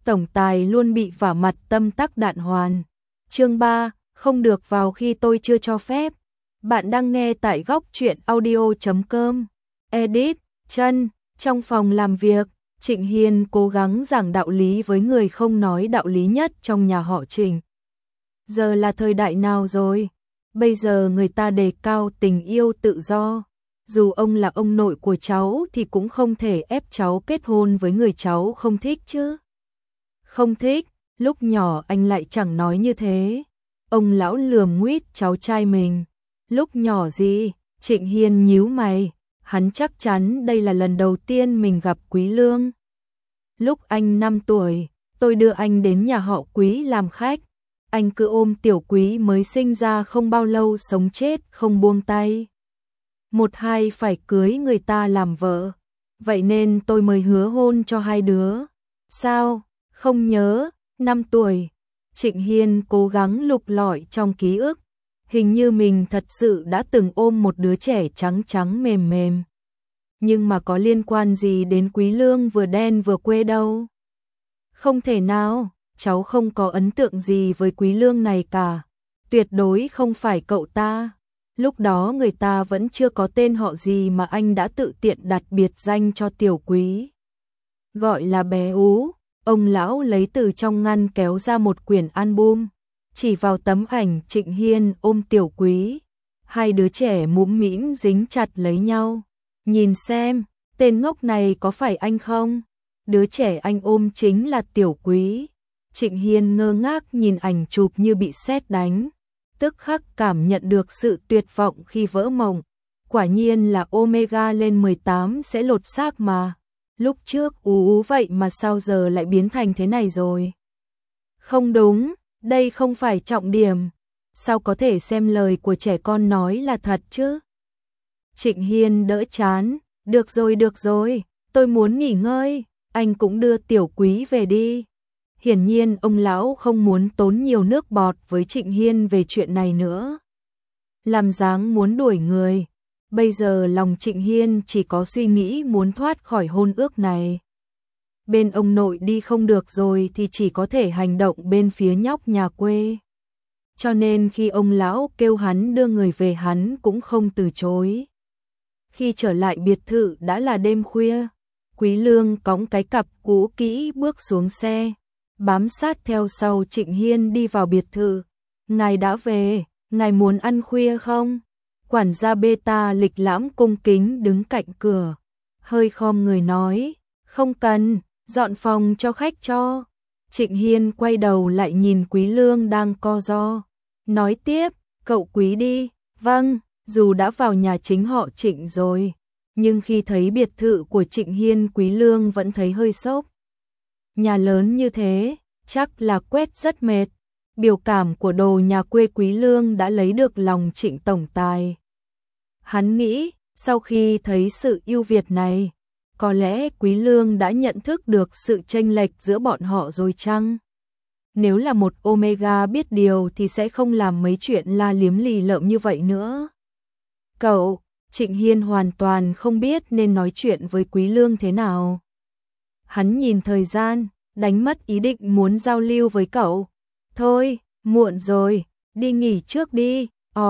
tổng tài luôn bị vả mặt tâm tắc đạn hoàn. Chương 3, không được vào khi tôi chưa cho phép. Bạn đang nghe tại góc truyện audio.com. Edit, chân, trong phòng làm việc, Trịnh Hiên cố gắng giảng đạo lý với người không nói đạo lý nhất trong nhà họ Trịnh. Giờ là thời đại nào rồi? Bây giờ người ta đề cao tình yêu tự do. Dù ông là ông nội của cháu thì cũng không thể ép cháu kết hôn với người cháu không thích chứ. Không thích, lúc nhỏ anh lại chẳng nói như thế. Ông lão lườm nguýt cháu trai mình. Lúc nhỏ gì? Trịnh Hiên nhíu mày. Hắn chắc chắn đây là lần đầu tiên mình gặp Quý Lương. Lúc anh 5 tuổi, tôi đưa anh đến nhà họ Quý làm khách. Anh cứ ôm tiểu Quý mới sinh ra không bao lâu sống chết không buông tay. Một hai phải cưới người ta làm vợ. Vậy nên tôi mới hứa hôn cho hai đứa. Sao? Không nhớ, 5 tuổi. Trịnh Hiên cố gắng lục lọi trong ký ức. Hình như mình thật sự đã từng ôm một đứa trẻ trắng trắng mềm mềm. Nhưng mà có liên quan gì đến Quý Lương vừa đen vừa quê đâu. Không thể nào, cháu không có ấn tượng gì với Quý Lương này cả. Tuyệt đối không phải cậu ta. Lúc đó người ta vẫn chưa có tên họ gì mà anh đã tự tiện đặt biệt danh cho tiểu Quý. Gọi là bé Ú. Ông lão lấy từ trong ngăn kéo ra một quyển album, chỉ vào tấm ảnh Trịnh Hiên ôm tiểu Quý. Hai đứa trẻ mũm mĩm dính chặt lấy nhau. Nhìn xem, tên ngốc này có phải anh không? Đứa trẻ anh ôm chính là tiểu Quý. Trịnh Hiên ngơ ngác nhìn ảnh chụp như bị sét đánh. Tức khắc cảm nhận được sự tuyệt vọng khi vỡ mộng. Quả nhiên là Omega lên 18 sẽ lột xác mà. Lúc trước ú vậy mà sao giờ lại biến thành thế này rồi? Không đúng, đây không phải trọng điểm. Sao có thể xem lời của trẻ con nói là thật chứ? Trịnh Hiên đỡ chán. Được rồi, tôi muốn nghỉ ngơi. Anh cũng đưa tiểu Quý về đi. Hiển nhiên ông lão không muốn tốn nhiều nước bọt với Trịnh Hiên về chuyện này nữa. Làm dáng muốn đuổi người. Bây giờ lòng Trịnh Hiên chỉ có suy nghĩ muốn thoát khỏi hôn ước này. Bên ông nội đi không được rồi thì chỉ có thể hành động bên phía nhóc nhà quê. Cho nên khi ông lão kêu hắn đưa người về hắn cũng không từ chối. Khi trở lại biệt thự đã là đêm khuya. Quý Lương cõng cái cặp cũ kỹ bước xuống xe, bám sát theo sau Trịnh Hiên đi vào biệt thự. Ngài đã về, ngài muốn ăn khuya không? Quản gia Beta lịch lãm cung kính đứng cạnh cửa, hơi khom người nói, không cần, dọn phòng cho khách cho. Trịnh Hiên quay đầu lại nhìn Quý Lương đang co ro, nói tiếp, cậu Quý đi. Vâng, dù đã vào nhà chính họ Trịnh rồi, nhưng khi thấy biệt thự của Trịnh Hiên Quý Lương vẫn thấy hơi sốc. Nhà lớn như thế, chắc là quét rất mệt. Biểu cảm của đồ nhà quê Quý Lương đã lấy được lòng Trịnh tổng tài. Hắn nghĩ, sau khi thấy sự ưu việt này, có lẽ Quý Lương đã nhận thức được sự chênh lệch giữa bọn họ rồi chăng? Nếu là một Omega biết điều thì sẽ không làm mấy chuyện la liếm lì lợm như vậy nữa. Cậu, Trịnh Hiên hoàn toàn không biết nên nói chuyện với Quý Lương thế nào. Hắn nhìn thời gian, đánh mất ý định muốn giao lưu với cậu. Thôi, muộn rồi, đi nghỉ trước đi.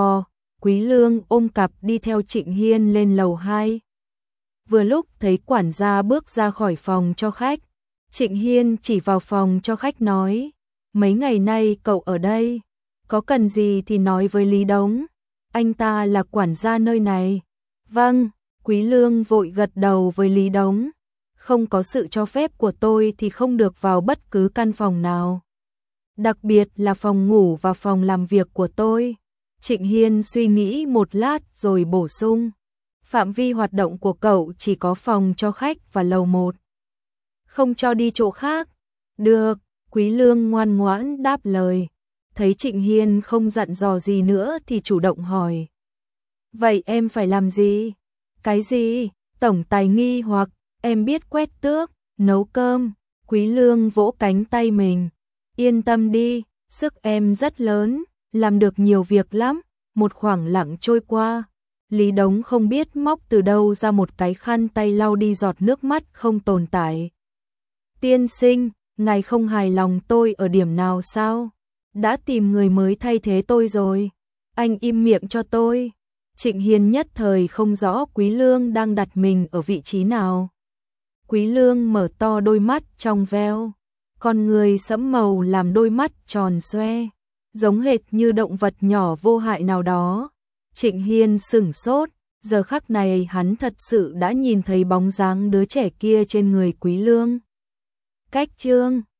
Quý Lương ôm cặp đi theo Trịnh Hiên lên lầu 2. Vừa lúc thấy quản gia bước ra khỏi phòng cho khách, Trịnh Hiên chỉ vào phòng cho khách nói, mấy ngày nay cậu ở đây, có cần gì thì nói với Lý Đống, anh ta là quản gia nơi này. Vâng, Quý Lương vội gật đầu với Lý Đống, không có sự cho phép của tôi thì không được vào bất cứ căn phòng nào. Đặc biệt là phòng ngủ và phòng làm việc của tôi. Trịnh Hiên suy nghĩ một lát rồi bổ sung, phạm vi hoạt động của cậu chỉ có phòng cho khách và lầu 1. Không cho đi chỗ khác. Được, Quý Lương ngoan ngoãn đáp lời. Thấy Trịnh Hiên không dặn dò gì nữa thì chủ động hỏi. Vậy em phải làm gì? Cái gì? Tổng tài nghi hoặc em biết quét tước, nấu cơm. Quý Lương vỗ cánh tay mình. Yên tâm đi, sức em rất lớn, làm được nhiều việc lắm. Một khoảng lặng trôi qua, Lý Đống không biết móc từ đâu ra một cái khăn tay lau đi giọt nước mắt không tồn tại. Tiên sinh, ngài không hài lòng tôi ở điểm nào sao? Đã tìm người mới thay thế tôi rồi. Anh im miệng cho tôi. Trịnh Hiên nhất thời không rõ Quý Lương đang đặt mình ở vị trí nào. Quý Lương mở to đôi mắt trong veo, con người sẫm màu làm đôi mắt tròn xoe, giống hệt như động vật nhỏ vô hại nào đó. Trịnh Hiên sửng sốt, giờ khắc này hắn thật sự đã nhìn thấy bóng dáng đứa trẻ kia trên người Quý Lương. Cách chương